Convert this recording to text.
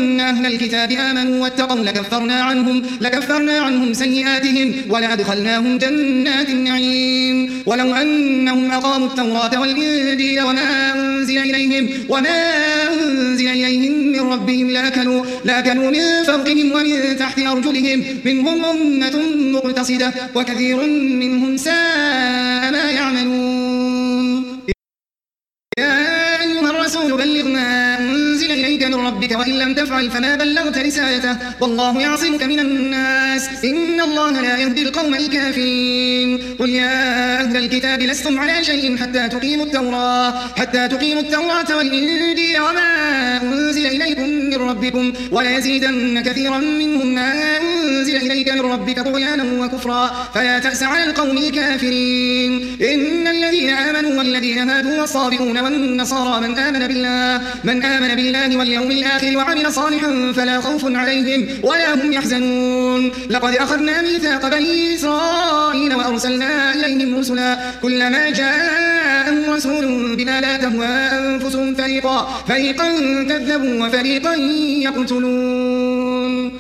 أن أهل الكتاب آمنوا واتقوا لكفرنا عنهم سيئاتهم ولأدخلناهم جنات النعيم ولو أنهم أقاموا التوراة والإنجيل وما أنزل إليهم من ربهم لأكلوا من فوقهم ومن تحت أرجلهم منهم أمة مقتصدة وكثير منهم ساء ما يعملون. يا أيها الرسول بلغ ما أنزل إليك من ربك وإن لم تفعل فما بلغت رسالته والله يعصمك من الناس إن الله لا يهدي القوم الكافرين. قل يا أهل الكتاب لستم على شيء حتى تقيموا التوراة والإنجيل وما أنزل إليكم من ربكم وليزيدن كثيرا منهم ما أنزل إليك من ربك طغيانا وكفرا فلا تأس على القوم الكافرين. إن الذين آمنوا والذين هادوا والصابئون والنصارى من آمن بالله واليوم الآخر وعمل صالحا فلا خوف عليهم ولا هم يحزنون. لقد أخذنا ميثاق بني إسرائيل وأرسلنا إليهم رسلا كلما جاءهم رسول بما لا تهوى أنفسهم فريقا كذبوا وفريقا يقتلون.